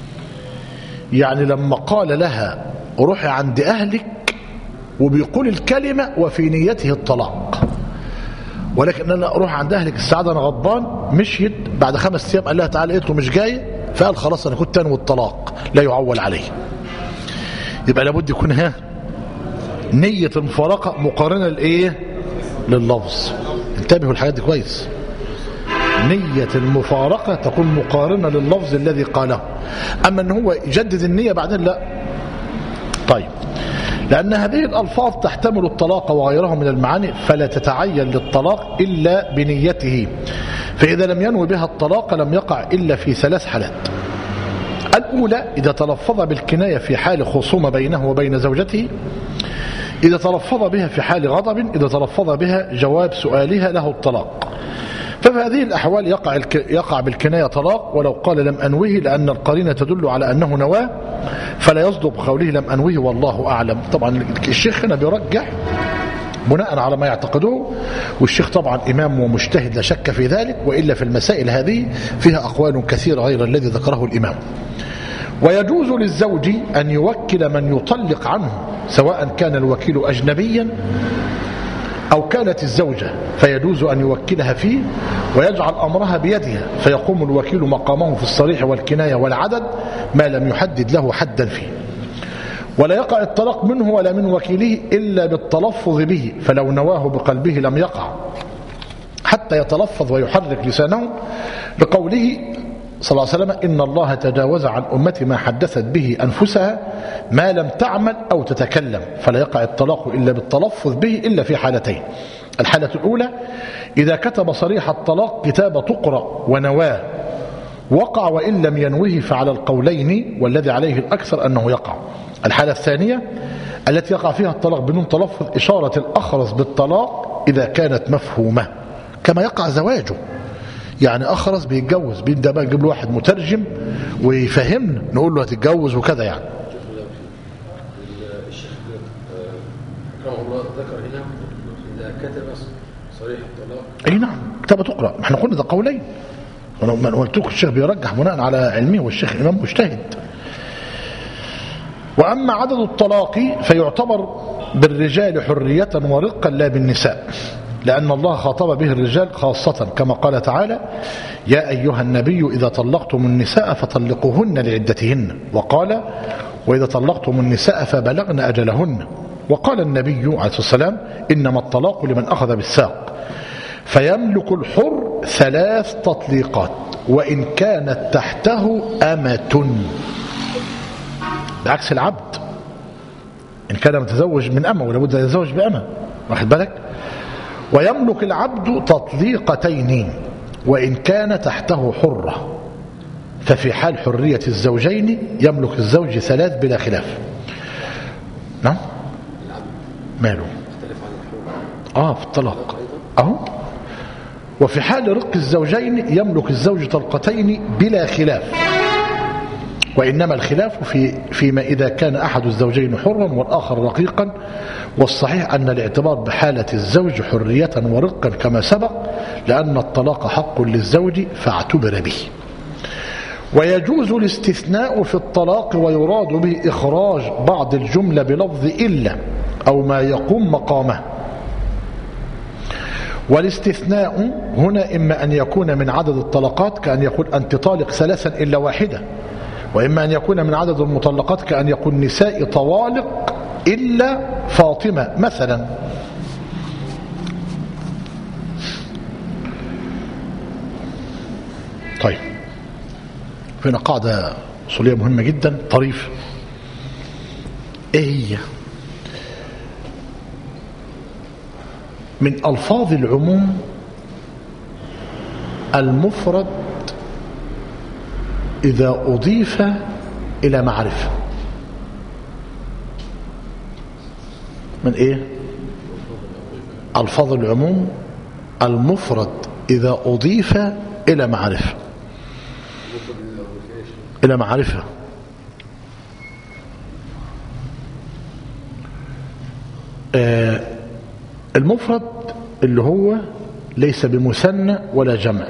يعني لما قال لها روحي عند أهلك وبيقول الكلمة وفي نيته الطلاق، ولكن أنا أروح عند أهلك السعادة أنا غضبان، مشيت بعد خمس أيام قال لها تعالى، قلت له مش جاي، فقال خلاص أنا كنت أنوي الطلاق، لا يعول عليه. يبقى لابد يكون ها نية المفارقة مقارنة لإيه؟ لللفظ. انتبهوا الحاجات دي كويس، نية المفارقة تكون مقارنة لللفظ الذي قاله، أما أنه هو يجدد النية بعدين لا. طيب، لأن هذه الألفاظ تحتمل الطلاق وغيره من المعاني، فلا تتعين للطلاق إلا بنيته، فإذا لم ينوي بها الطلاق لم يقع إلا في ثلاث حالات. الأولى إذا تلفظ بالكناية في حال خصومة بينه وبين زوجته، إذا تلفظ بها في حال غضب، إذا تلفظ بها جواب سؤالها له الطلاق. ففي هذه الأحوال يقع, يقع بالكناية طلاق ولو قال لم أنوه، لأن القرينة تدل على أنه نواه، فلا يصدق بقوله لم أنوه والله أعلم. طبعا الشيخ هنا بيرجح بناء على ما يعتقدوه، والشيخ طبعا إمام ومجتهد لا شك في ذلك، وإلا في المسائل هذه فيها أقوال كثيرة غير الذي ذكره الإمام. ويجوز للزوج أن يوكل من يطلق عنه، سواء كان الوكيل أجنبيا أو كانت الزوجة، فيجوز أن يوكلها فيه ويجعل أمرها بيدها، فيقوم الوكيل مقامه في الصريح والكناية والعدد ما لم يحدد له حدا فيه. ولا يقع الطلاق منه ولا من وكيله إلا بالتلفظ به، فلو نواه بقلبه لم يقع حتى يتلفظ ويحرك لسانه، لقوله صلى الله عليه وسلم إن الله تجاوز عن أمتي ما حدثت به أنفسها ما لم تعمل أو تتكلم، فلا يقع الطلاق إلا بالتلفظ به إلا في حالتين. الحالة الأولى إذا كتب صريح الطلاق كتابة تقرأ ونواه وقع، وإن لم ينوه فعلى القولين والذي عليه الأكثر أنه يقع. الحالة الثانية التي يقع فيها الطلاق بدون تلفظ إشارة الأخرس بالطلاق إذا كانت مفهومة، كما يقع زواجه، يعني أخرس بيتجوز، بيبدأ بقى نجيب له واحد مترجم ويفهمنا، نقول له هتتجوز وكذا. يعني الشيخ رحمه الله ذكر هنا إذا كتب صريح الطلاق. أي نعم كتابة تقرأ، احنا قلنا ده قولين، أنا قلت لكم الشيخ بيرجح بناء على علمه، والشيخ إمام مجتهد. وأما عدد الطلاق فيعتبر بالرجال حرية ورقا لا بالنساء، لأن الله خاطب به الرجال خاصة كما قال تعالى: يا أيها النبي إذا طلقتم النساء فطلقوهن لعدتهن، وقال: وإذا طلقتم النساء فبلغن أجلهن، وقال النبي عليه الصلاة والسلام: إنما الطلاق لمن أخذ بالساق. فيملك الحر ثلاث تطليقات وإن كانت تحته أمة، بعكس العبد إن كان متزوج من أمة ولا بد أن يتزوج بأمة، واخد بالك؟ ويملك العبد تطليقتين وإن كان تحته حرة، ففي حال حرية الزوجين يملك الزوج ثلاث بلا خلاف. نعم ماله آه في الطلاق أهو. وفي حال رق الزوجين يملك الزوج طلقتين بلا خلاف، وإنما الخلاف في فيما إذا كان أحد الزوجين حرا والآخر رقيقا، والصحيح أن الاعتبار بحالة الزوج حرية ورقا كما سبق، لأن الطلاق حق للزوج فاعتبر به. ويجوز الاستثناء في الطلاق ويراد به إخراج بعض الجملة بلفظ إلا أو ما يقوم مقامه. والاستثناء هنا إما أن يكون من عدد الطلقات كأن يقول أنت طالق ثلاثا إلا واحدة، وإما أن يكون من عدد المطلقات كأن يقول نساء طوالق إلا فاطمة مثلا. طيب هنا قاعدة أصولية مهمة جدا طريف. إيه هي؟ من ألفاظ العموم المفرد إذا أضيف إلى معرفة. من إيه؟ ألفاظ العموم المفرد إذا أضيف إلى معرفة. إلى معرفة آه المفرد اللي هو ليس بمثنى ولا جمع،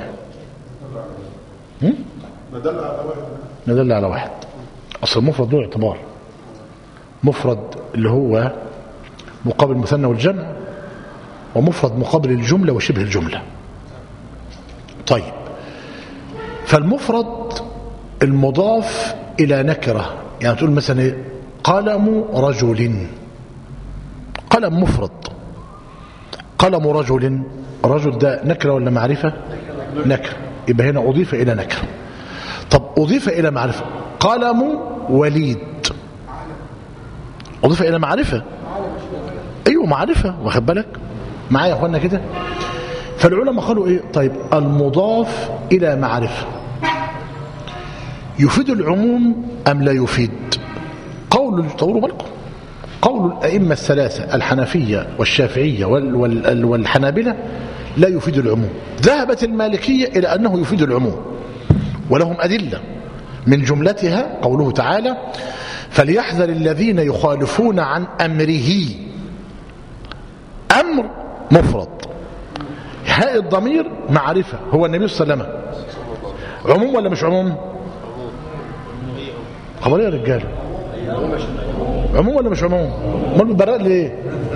ندل على واحد ندل على واحد. أصل المفرد له اعتبار، مفرد اللي هو مقابل المثنى والجمع، ومفرد مقابل الجملة وشبه الجملة. طيب فالمفرد المضاف إلى نكرة، يعني تقول مثلا قلم رجل، قلم مفرد، قلم رجل، رجل ده نكرة ولا معرفة؟ نكرة، يبقى هنا أضيف إلى نكرة. طب أضيف إلى معرفة، قلم وليد أضيف إلى معرفة، أيوه معرفة، واخد بالك معايا يا أخوانا كده؟ فالعلماء قالوا إيه؟ طيب المضاف إلى معرفة يفيد العموم أم لا يفيد؟ قول طولوا بالكم، قول الأئمة الثلاثة الحنفية والشافعية والحنابلة لا يفيد العموم. ذهبت المالكية إلى أنه يفيد العموم، ولهم أدلة من جملتها قوله تعالى: فليحذر الذين يخالفون عن أمره. أمر مفرد، هاء الضمير معرفة، هو النبي صلى الله عليه وسلم. عموم ولا مش عموم؟ خبريه يا رجاله، عموم ولا مش عموم؟ امال بنبرق ليه؟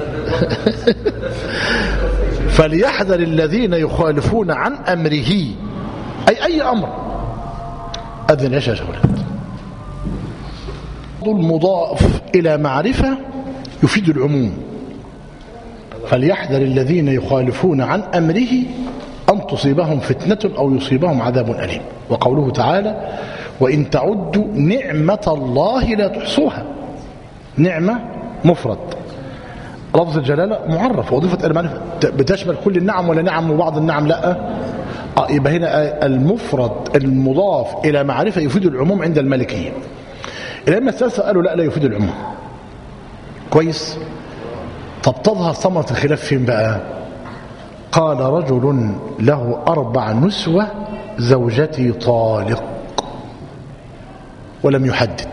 فليحذر الذين يخالفون عن امره، اي اي امر. اذن ايش يا شباب؟ المضاف الى معرفه يفيد العموم. فليحذر الذين يخالفون عن امره ان تصيبهم فتنه او يصيبهم عذاب اليم. وقوله تعالى: وإن تعدوا نعمة الله لا تحصوها. نعمة مفرد، لفظ الجلالة معرف وأضيفت إلى معرفة، بتشمل كل النعم ولا نعم وبعض النعم لا؟ آه يبقى هنا المفرد المضاف إلى معرفة يفيد العموم عند المالكية. الأئمة الثلاثة قالوا لا لا يفيد العموم. كويس؟ طب تظهر ثمرة الخلاف فين بقى؟ قال رجل له أربع نسوة زوجتي طالق، ولم يحدد.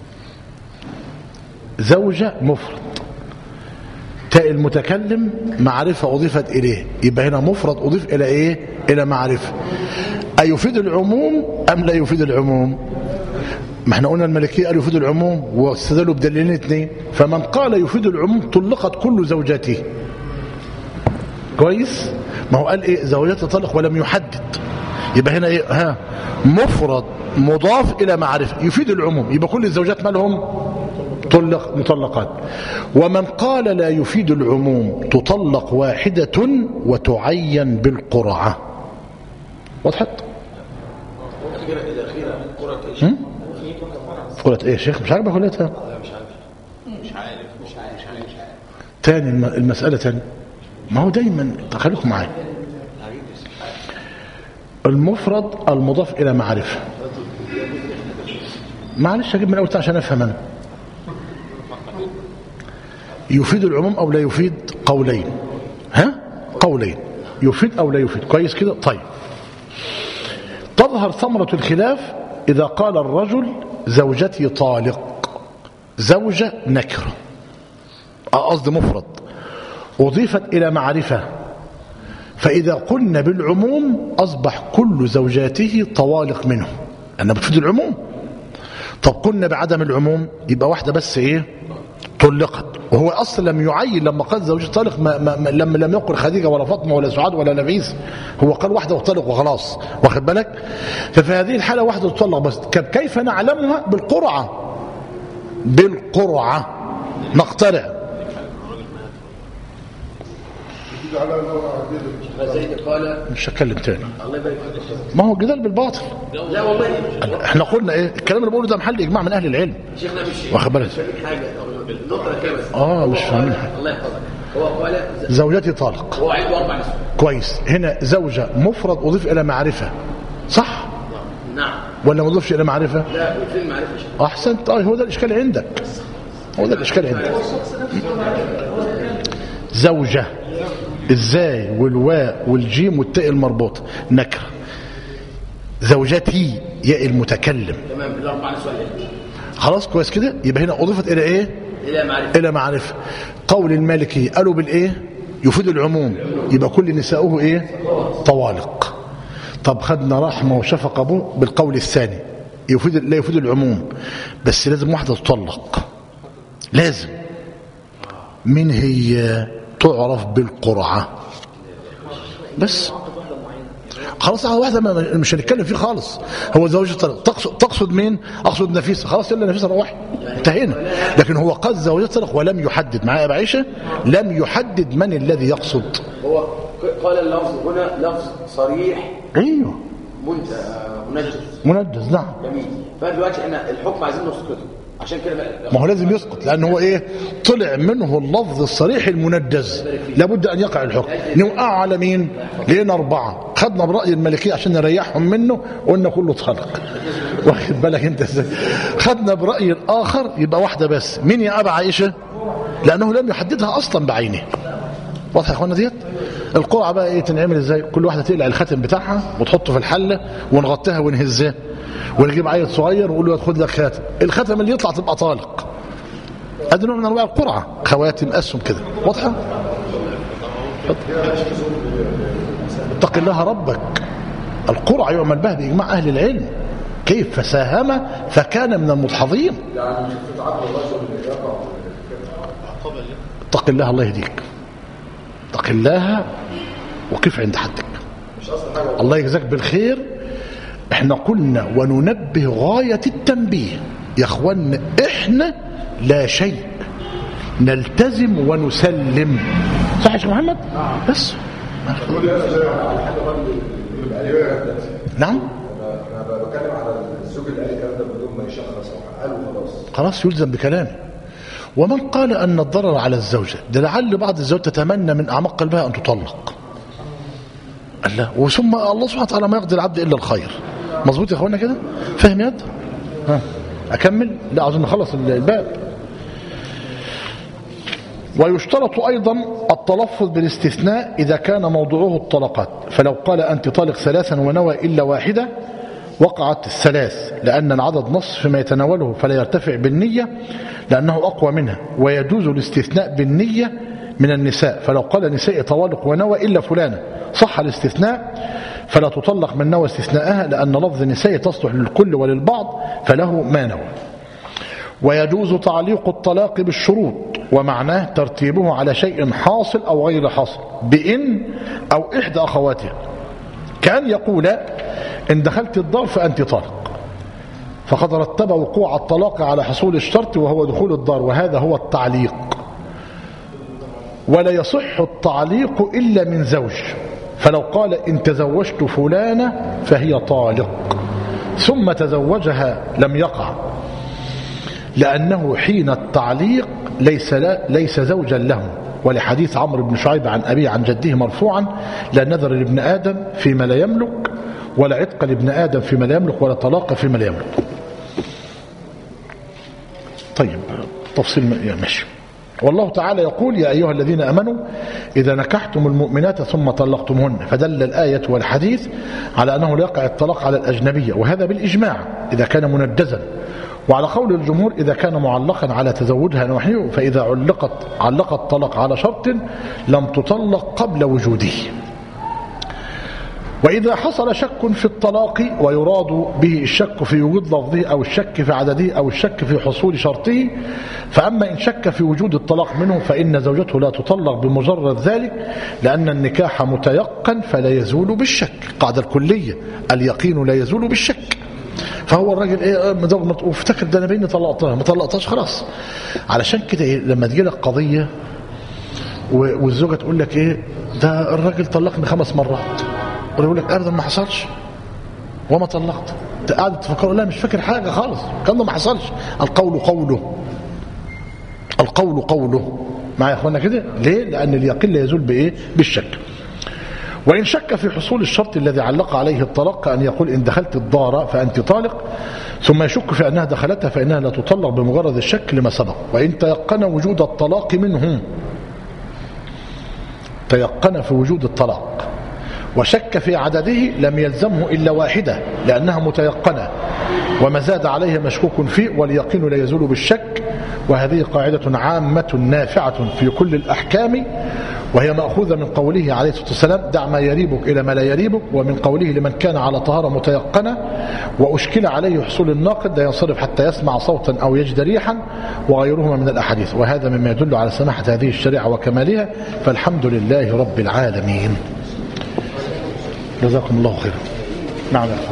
زوجة مفرد، تاء المتكلم معرفة أضيفت إليه، يبقى هنا مفرد أضيف إلى إيه؟ إلى معرفة. أيفيد العموم أم لا يفيد العموم؟ ما احنا قلنا المالكية قالوا يفيد العموم واستدلوا بدليلين اثنين. فمن قال يفيد العموم طلقت كل زوجاته. كويس. ما هو قال ايه زوجات طلق ولم يحدد. يبقى هنا ايه ها مفرد مضاف الى معرفة يفيد العموم. يبقى كل الزوجات مالهم طلق مطلقات. ومن قال لا يفيد العموم تطلق واحدة وتعين بالقرعة. وضحت؟ قرأت ايه يا شيخ؟ مش عارف قرأتها؟ مش عارف مش عارف مش عارف مش عارف تاني المسألة تاني. ما هو دايما خليكم معايا. المفرد المضاف الى معرفة. معلش اجيب من الاول عشان افهم انا. يفيد العموم او لا يفيد؟ قولين. ها قولين يفيد او لا يفيد. كويس كده. طيب تظهر ثمرة الخلاف اذا قال الرجل زوجتي طالق. زوجة نكرة قصد مفرد اضيفت الى معرفة. فاذا قلنا بالعموم اصبح كل زوجاته طوالق منه لأنها بتفيد العموم. طب قلنا بعدم العموم يبقى واحدة بس ايه طلقت. وهو اصلا لم يعين لما قال زوجة طالق ما ما لم لم يقل خديجة ولا فاطمة ولا سعاد ولا نفيس. هو قال واحدة وطلق وخلاص. واخد بالك؟ ففي هذه الحالة واحدة تطلق بس. كيف نعلمها؟ بالقرعة. بالقرعة نقترع. مش هتكلم تاني. ما هو الجدال بالباطل. لا والله احنا قلنا ايه الكلام اللي بقوله ده محل اجماع من اهل العلم. شيخنا مش واخد بالك؟ حاجه النقطه كده بس. اه مش فاهمين حاجه. الله يحفظك. هو قال زوجتي طالق. هو عنده اربع نسوة. كويس. هنا زوجة مفرد اضيف الى معرفة صح نعم ولا ما اضيفش الى معرفة؟ لا في المعرفه. احسنت. اه هو ده الاشكال عندك. هو ده الاشكال عندك. زوجة الزاي والواء والجيم والتاء المربوطه نكره. زوجتي ياء المتكلم. تمام الاربع نسوة. خلاص كويس كده. يبقى هنا اضيفت الى ايه الى معرفه. الى معرفه. قول المالكي قالوا بالايه يفيد العموم. يبقى كل نساؤه ايه طوالق. طب خدنا رحمه وشفقه ابوه بالقول الثاني يفيد لا يفيد العموم بس لازم واحده تطلق. لازم. من هي؟ تعرف بالقرعة بس. خلاص على واحدة مش هنتكلم فيه خالص. هو زوجة طلق. تقصد, تقصد مين؟ أقصد نفيسة. خلاص يلا نفيسة روحي انتهينا. لكن هو قد زوجة طلق ولم يحدد. معايا يا أبا عيشة لم يحدد من الذي يقصد. هو قال اللفظ هنا لفظ صريح. ايوه منجز منجز. نعم جميل. فدلوقتي احنا الحكم عايزين نسقطه عشان كده. ما هو لازم يسقط لأنه هو إيه طلع منه اللفظ الصريح المنجز. لابد أن يقع الحكم. نوقع على مين؟ لقينا أربعة. خدنا برأي الملكية عشان نريحهم منه وقلنا كله طلق. واخد بالك أنت ازاي؟ خدنا برأي الآخر يبقى واحدة بس. مين يا أبا عائشة؟ لأنه لم يحددها أصلا بعينه. واضح يا اخوانا ديت؟ القرعة بقى إيه تنعمل إزاي؟ كل واحدة تقلع الختم بتاعها وتحطه في الحلة ونغطيها ونهزها ونجيب عيل صغير ونقول له خد لك خاتم. الختم اللي يطلع تبقى طالق. هذا نوع من انواع القرعه. خواتم اسهم كده. واضحه؟ اتق الله ربك. القرعه يعمل بها باجماع اهل العلم. كيف فساهم فكان من المدحضين. اتق الله الله يهديك. اتق الله وقف عند حدك. الله يجزاك بالخير. احنا قلنا وننبه غاية التنبيه يا اخوانا احنا لا شيء نلتزم ونسلم. صح يا شيخ محمد؟ بس نعم انا بتكلم على الزوج اللي قال الكلام ده بدون ما يشخص او قاله خلاص خلاص يلزم بكلامه. ومن قال ان الضرر على الزوجه ده لعل بعض الزوج تتمنى من اعماق قلبها ان تطلق. الله وثم الله سبحانه وتعالى ما يقدر العبد الا الخير. مظبوط يا اخوانا كده؟ فاهم يد؟ ها اكمل؟ لا عاوزين نخلص الباب. ويشترط ايضا التلفظ بالاستثناء اذا كان موضوعه الطلقات. فلو قال انت طالق ثلاثا ونوى الا واحده وقعت الثلاث لان العدد نصف ما يتناوله فلا يرتفع بالنيه لانه اقوى منها. ويجوز الاستثناء بالنيه من النساء. فلو قال نساء طوالق ونوى الا فلانه صح الاستثناء فلا تطلق من نوى استثناءها، لأن لفظ النساء تصلح للكل وللبعض فله ما نوى. ويجوز تعليق الطلاق بالشروط، ومعناه ترتيبه على شيء حاصل أو غير حاصل بإن أو إحدى أخواتها، كأن يقول إن دخلت الدار فأنت طالق، فقد رتب وقوع الطلاق على حصول الشرط وهو دخول الدار، وهذا هو التعليق. ولا يصح التعليق إلا من زوج، فلو قال إن تزوجت فلانة فهي طالق ثم تزوجها لم يقع، لأنه حين التعليق ليس, لا ليس زوجا له، ولحديث عمرو بن شعيب عن أبيه عن جده مرفوعا: لا نذر لابن آدم فيما لا يملك، ولا عتق لابن آدم فيما لا يملك، ولا طلاق فيما لا يملك. طيب تفصيل ماشي. والله تعالى يقول: يا أيها الذين أمنوا إذا نكحتم المؤمنات ثم طلقتمهن، فدل الآية والحديث على أنه لا يقع الطلاق على الأجنبية، وهذا بالإجماع إذا كان منجزا، وعلى قول الجمهور إذا كان معلقا على تزوجها نوحيه، فإذا علقت علق الطلاق على شرط لم تطلق قبل وجوده. وإذا حصل شك في الطلاق ويراد به الشك في وجود لفظه أو الشك في عدده أو الشك في حصول شرطه، فأما إن شك في وجود الطلاق منه فإن زوجته لا تطلق بمجرد ذلك، لأن النكاح متيقن فلا يزول بالشك. قاعدة الكلية: اليقين لا يزول بالشك. فهو الراجل ايه مزوج وافتكر ده انا بيني طلقتها، ما طلقتهاش خلاص. علشان كده إيه لما تجي لك قضيه والزوجه تقول لك ايه ده الراجل طلقني خمس مرات، ويقول لك ابدا ما حصلش وما طلقت، انت قاعد تفكر لا مش فاكر حاجه خالص، الكلام ده ما حصلش. القول قوله، القول قوله معايا يا اخوانا كده. ليه؟ لان اليقين لا يزول بايه؟ بالشك. وإن شك في حصول الشرط الذي علق عليه الطلاق، كأن يقول إن دخلت الدار فأنت طالق، ثم يشك في أنها دخلتها فإنها لا تطلق بمجرد الشك لما سبق. وإن تيقن وجود الطلاق منه، تيقن في وجود الطلاق وشك في عدده، لم يلزمه إلا واحدة لأنها متيقنة، وما زاد عليها مشكوك فيه، واليقين لا يزول بالشك. وهذه قاعدة عامة نافعة في كل الأحكام، وهي مأخوذة من قوله عليه الصلاة والسلام: دع ما يريبك إلى ما لا يريبك، ومن قوله لمن كان على طهارة متيقنة وأشكل عليه حصول الناقد لا ينصرف حتى يسمع صوتا أو يجد ريحا، وغيرهما من الأحاديث. وهذا مما يدل على سماحة هذه الشريعة وكمالها، فالحمد لله رب العالمين. جزاكم الله خيرا. نعم.